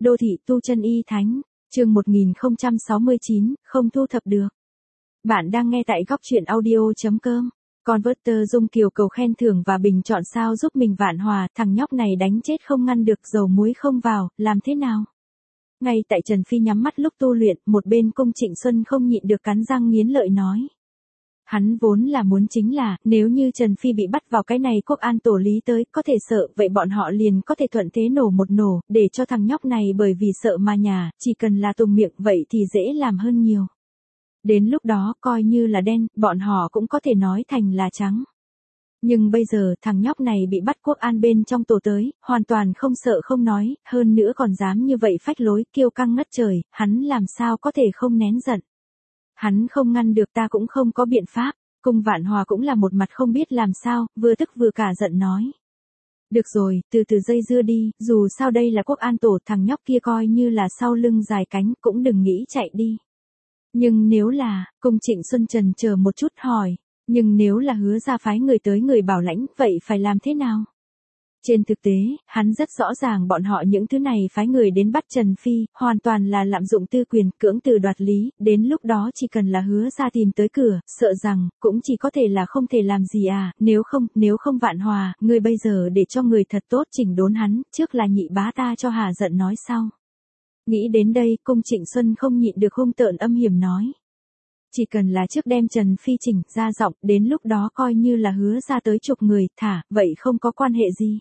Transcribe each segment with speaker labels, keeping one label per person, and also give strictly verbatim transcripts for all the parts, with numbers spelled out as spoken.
Speaker 1: Đô thị tu chân y thánh, chương một nghìn không trăm sáu mươi chín, không thu thập được. Bạn đang nghe tại góc truyện audio chấm com. Converter Dung Kiều cầu khen thưởng và bình chọn sao giúp mình Vạn Hòa, thằng nhóc này đánh chết không ngăn được, dầu muối không vào, làm thế nào? Ngay tại Trần Phi nhắm mắt lúc tu luyện, một bên Cung Trịnh Xuân không nhịn được cắn răng nghiến lợi nói. Hắn vốn là muốn chính là, nếu như Trần Phi bị bắt vào cái này Quốc An tổ lý tới, có thể sợ, vậy bọn họ liền có thể thuận thế nổ một nổ, để cho thằng nhóc này bởi vì sợ mà nhà, chỉ cần là tùng miệng vậy thì dễ làm hơn nhiều. Đến lúc đó, coi như là đen, bọn họ cũng có thể nói thành là trắng. Nhưng bây giờ, thằng nhóc này bị bắt Quốc An bên trong tổ tới, hoàn toàn không sợ không nói, hơn nữa còn dám như vậy phách lối, kiêu căng ngất trời, hắn làm sao có thể không nén giận. Hắn không ngăn được, ta cũng không có biện pháp. Cung Vạn Hòa cũng là một mặt không biết làm sao, vừa tức vừa cả giận nói. Được rồi, từ từ dây dưa đi, dù sao đây là Quốc An tổ, thằng nhóc kia coi như là sau lưng dài cánh, cũng đừng nghĩ chạy đi. Nhưng nếu là, Cung Trịnh Xuân trần chờ một chút hỏi, nhưng nếu là Hứa ra phái người tới người bảo lãnh, vậy phải làm thế nào? Trên thực tế, hắn rất rõ ràng bọn họ những thứ này phái người đến bắt Trần Phi, hoàn toàn là lạm dụng tư quyền, cưỡng từ đoạt lý, đến lúc đó chỉ cần là Hứa ra tìm tới cửa, sợ rằng, cũng chỉ có thể là không thể làm gì à, nếu không, nếu không Vạn Hòa, người bây giờ để cho người thật tốt chỉnh đốn hắn, trước là nhị bá ta cho hà giận nói sau. Nghĩ đến đây, Cung Trịnh Xuân không nhịn được hung tợn âm hiểm nói. Chỉ cần là trước đem Trần Phi chỉnh ra giọng, đến lúc đó coi như là Hứa ra tới chục người, thả, vậy không có quan hệ gì.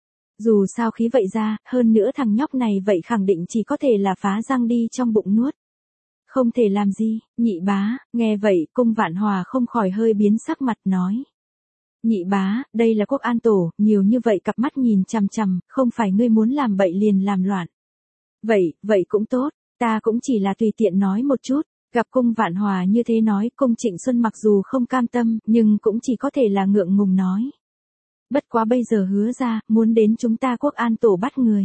Speaker 1: Dù sao khí vậy ra, hơn nữa thằng nhóc này vậy khẳng định chỉ có thể là phá răng đi trong bụng nuốt. Không thể làm gì, nhị bá, nghe vậy, Cung Vạn Hòa không khỏi hơi biến sắc mặt nói. Nhị bá, đây là Quốc An tổ, nhiều như vậy cặp mắt nhìn chằm chằm, không phải ngươi muốn làm bậy liền làm loạn. Vậy, vậy cũng tốt, ta cũng chỉ là tùy tiện nói một chút. Gặp Cung Vạn Hòa như thế nói, Cung Trịnh Xuân mặc dù không cam tâm, nhưng cũng chỉ có thể là ngượng ngùng nói. Bất quá bây giờ Hứa ra, muốn đến chúng ta Quốc An tổ bắt người.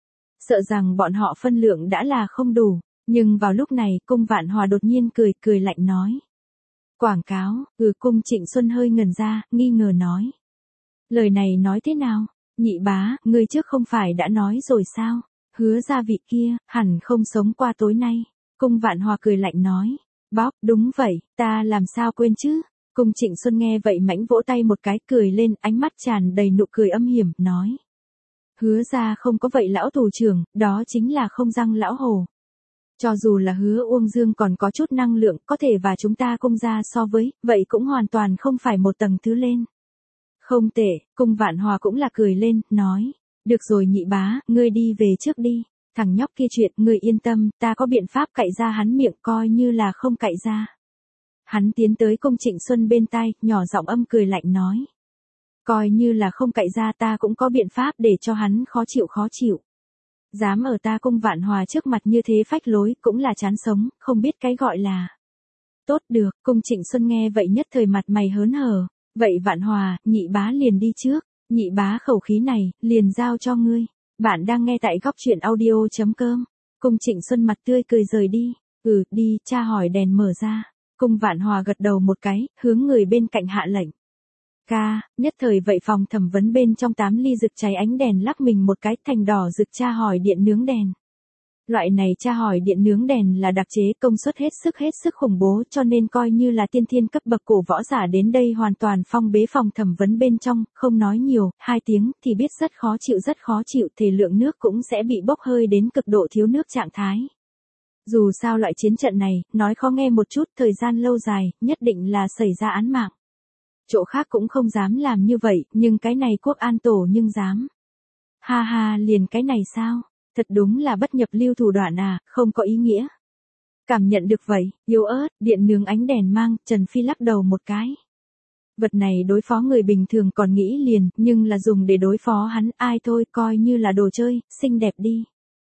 Speaker 1: Sợ rằng bọn họ phân lượng đã là không đủ, nhưng vào lúc này, Cung Vạn Hòa đột nhiên cười, cười lạnh nói. Quảng cáo, ừ Cung Trịnh Xuân hơi ngẩn ra, nghi ngờ nói. Lời này nói thế nào? Nhị bá, ngươi trước không phải đã nói rồi sao? Hứa ra vị kia, hẳn không sống qua tối nay. Cung Vạn Hòa cười lạnh nói. Bóp, đúng vậy, ta làm sao quên chứ? Cung Trịnh Xuân nghe vậy mãnh vỗ tay một cái, cười lên, ánh mắt tràn đầy nụ cười âm hiểm, nói. Hứa ra không có vậy lão thủ trưởng, đó chính là không răng lão hồ. Cho dù là Hứa Uông Dương còn có chút năng lượng, có thể và chúng ta Cung ra so với, vậy cũng hoàn toàn không phải một tầng thứ lên. Không tệ, Cung Vạn Hòa cũng là cười lên, nói. Được rồi nhị bá, ngươi đi về trước đi. Thằng nhóc kia chuyện, ngươi yên tâm, ta có biện pháp cạy ra hắn miệng, coi như là không cạy ra. Hắn tiến tới Cung Trịnh Xuân bên tai, nhỏ giọng âm cười lạnh nói. Coi như là không cạy ra, ta cũng có biện pháp để cho hắn khó chịu khó chịu. Dám ở ta Cung Vạn Hòa trước mặt như thế phách lối, cũng là chán sống, không biết cái gọi là. Tốt được, Cung Trịnh Xuân nghe vậy nhất thời mặt mày hớn hở. Vậy Vạn Hòa, nhị bá liền đi trước, nhị bá khẩu khí này, liền giao cho ngươi. Bạn đang nghe tại góc truyện audio chấm com. Cung Trịnh Xuân mặt tươi cười rời đi. Ừ, đi, cha hỏi đèn mở ra. Cung Vạn Hòa gật đầu một cái, hướng người bên cạnh hạ lệnh. Ca, nhất thời vậy phòng thẩm vấn bên trong tám ly rực cháy ánh đèn lắc mình một cái thành đỏ rực tra hỏi điện nướng đèn. Loại này tra hỏi điện nướng đèn là đặc chế công suất hết sức hết sức khủng bố cho nên coi như là tiên thiên cấp bậc cổ võ giả đến đây hoàn toàn phong bế phòng thẩm vấn bên trong, không nói nhiều, hai tiếng thì biết rất khó chịu rất khó chịu thể lượng nước cũng sẽ bị bốc hơi đến cực độ thiếu nước trạng thái. Dù sao loại chiến trận này, nói khó nghe một chút, thời gian lâu dài, nhất định là xảy ra án mạng. Chỗ khác cũng không dám làm như vậy, nhưng cái này Quốc An tổ nhưng dám. Ha ha, liền cái này sao? Thật đúng là bất nhập lưu thủ đoạn à, không có ý nghĩa. Cảm nhận được vậy, yếu ớt, điện nướng ánh đèn mang, Trần Phi lắc đầu một cái. Vật này đối phó người bình thường còn nghĩ liền, nhưng là dùng để đối phó hắn, ai thôi, coi như là đồ chơi, xinh đẹp đi.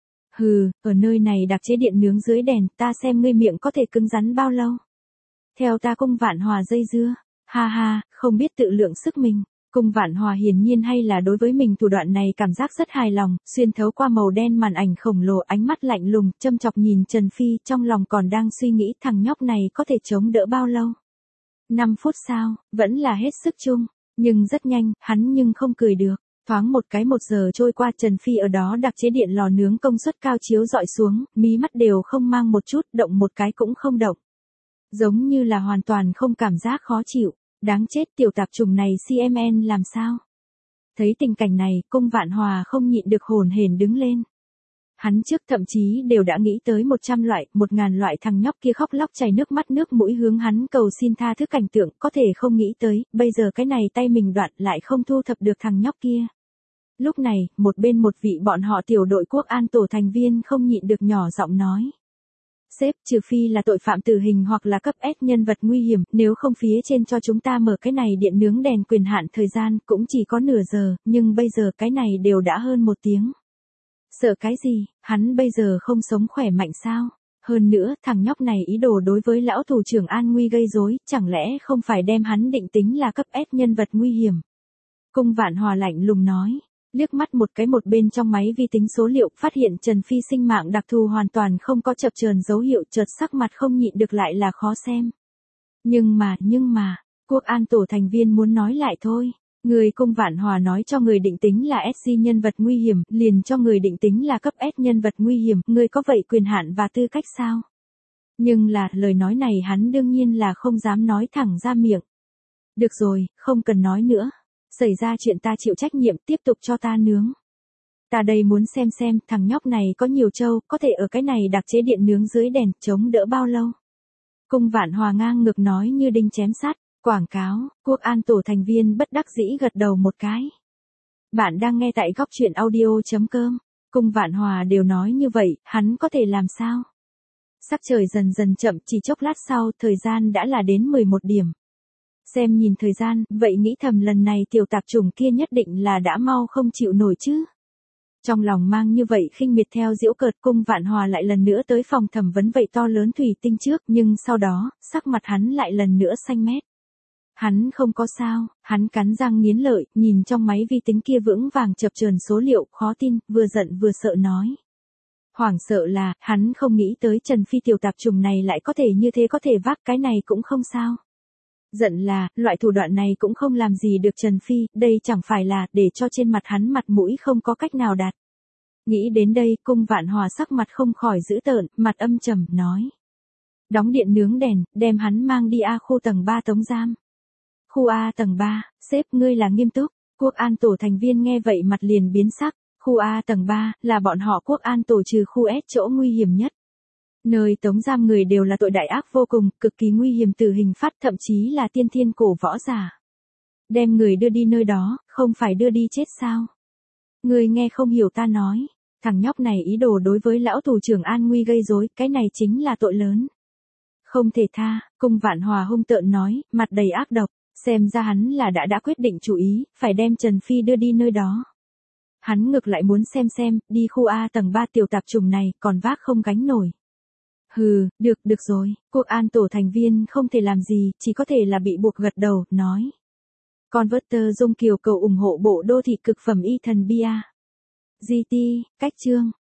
Speaker 1: Hừ, ở nơi này đặc chế điện nướng dưới đèn, ta xem ngươi miệng có thể cứng rắn bao lâu. Theo ta Cung Vạn Hòa dây dưa, ha ha, không biết tự lượng sức mình. Cung Vạn Hòa hiển nhiên hay là đối với mình thủ đoạn này cảm giác rất hài lòng, xuyên thấu qua màu đen màn ảnh khổng lồ ánh mắt lạnh lùng, châm chọc nhìn Trần Phi, trong lòng còn đang suy nghĩ thằng nhóc này có thể chống đỡ bao lâu. năm phút sao, vẫn là hết sức chung, nhưng rất nhanh, hắn nhưng không cười được. Thoáng một cái một giờ trôi qua, Trần Phi ở đó đặc chế điện lò nướng công suất cao chiếu dọi xuống, mí mắt đều không mang một chút, động một cái cũng không động. Giống như là hoàn toàn không cảm giác khó chịu. Đáng chết, tiểu tạp trùng này xê em en làm sao? Thấy tình cảnh này, Cung Vạn Hòa không nhịn được hồn hển đứng lên. Hắn trước thậm chí đều đã nghĩ tới một trăm loại, một ngàn loại thằng nhóc kia khóc lóc chảy nước mắt nước mũi hướng hắn cầu xin tha thứ cảnh tượng, có thể không nghĩ tới, bây giờ cái này tay mình đoạn lại không thu thập được thằng nhóc kia. Lúc này, một bên một vị bọn họ tiểu đội quốc an tổ thành viên không nhịn được nhỏ giọng nói. Sếp, trừ phi là tội phạm tử hình hoặc là cấp S nhân vật nguy hiểm, nếu không phía trên cho chúng ta mở cái này điện nướng đèn quyền hạn thời gian cũng chỉ có nửa giờ, nhưng bây giờ cái này đều đã hơn một tiếng. Sợ cái gì, hắn bây giờ không sống khỏe mạnh sao? Hơn nữa, thằng nhóc này ý đồ đối với lão thủ trưởng an nguy gây rối, chẳng lẽ không phải đem hắn định tính là cấp S nhân vật nguy hiểm? Cung Vạn Hòa lạnh lùng nói. Liếc mắt một cái một bên trong máy vi tính số liệu, phát hiện Trần Phi sinh mạng đặc thù hoàn toàn không có chập chờn dấu hiệu, chợt sắc mặt không nhịn được lại là khó xem. Nhưng mà, nhưng mà, quốc an tổ thành viên muốn nói lại thôi. Người Cung Vạn Hòa nói cho người định tính là ét xê nhân vật nguy hiểm, liền cho người định tính là cấp S nhân vật nguy hiểm, người có vậy quyền hạn và tư cách sao? Nhưng là, lời nói này hắn đương nhiên là không dám nói thẳng ra miệng. Được rồi, không cần nói nữa. Xảy ra chuyện ta chịu trách nhiệm, tiếp tục cho ta nướng. Ta đây muốn xem xem, thằng nhóc này có nhiều trâu, có thể ở cái này đặc chế điện nướng dưới đèn, chống đỡ bao lâu. Cung Vạn Hòa ngang ngược nói như đinh chém sắt, quảng cáo, quốc an tổ thành viên bất đắc dĩ gật đầu một cái. Bạn đang nghe tại góc truyện audio.com, Cung Vạn Hòa đều nói như vậy, hắn có thể làm sao? Sắc trời dần dần chậm, chỉ chốc lát sau, thời gian đã là đến mười một điểm. Xem nhìn thời gian, vậy nghĩ thầm lần này tiểu tạp chủng kia nhất định là đã mau không chịu nổi chứ. Trong lòng mang như vậy khinh miệt theo giễu cợt, Cung Vạn Hòa lại lần nữa tới phòng thẩm vấn vậy to lớn thủy tinh trước, nhưng sau đó, sắc mặt hắn lại lần nữa xanh mét. Hắn không có sao, hắn cắn răng nghiến lợi, nhìn trong máy vi tính kia vững vàng chập chờn số liệu, khó tin, vừa giận vừa sợ nói. Hoảng sợ là, hắn không nghĩ tới Trần Phi tiểu tạp chủng này lại có thể như thế, có thể vác cái này cũng không sao. Giận là, loại thủ đoạn này cũng không làm gì được Trần Phi, đây chẳng phải là, để cho trên mặt hắn mặt mũi không có cách nào đạt. Nghĩ đến đây, Cung Vạn Hòa sắc mặt không khỏi dữ tợn, mặt âm trầm, nói. Đóng điện nướng đèn, đem hắn mang đi A khu tầng ba tống giam. Khu A tầng ba, sếp ngươi là nghiêm túc, quốc an tổ thành viên nghe vậy mặt liền biến sắc, khu A tầng ba, là bọn họ quốc an tổ trừ khu S chỗ nguy hiểm nhất. Nơi tống giam người đều là tội đại ác vô cùng, cực kỳ nguy hiểm, tử hình phát, thậm chí là tiên thiên cổ võ giả. Đem người đưa đi nơi đó, không phải đưa đi chết sao? Người nghe không hiểu ta nói, thằng nhóc này ý đồ đối với lão thủ trưởng an nguy gây rối, cái này chính là tội lớn. Không thể tha, Cung Vạn Hòa hung tợn nói, mặt đầy ác độc, xem ra hắn là đã đã quyết định chủ ý, phải đem Trần Phi đưa đi nơi đó. Hắn ngược lại muốn xem xem, đi khu A tầng ba tiểu tạp chủng này, còn vác không gánh nổi. Hừ, được, được rồi, quốc an tổ thành viên không thể làm gì, chỉ có thể là bị buộc gật đầu, nói. Converter Dung Kiều cầu ủng hộ bộ đô thị cực phẩm y thần bia. giê tê, cách chương.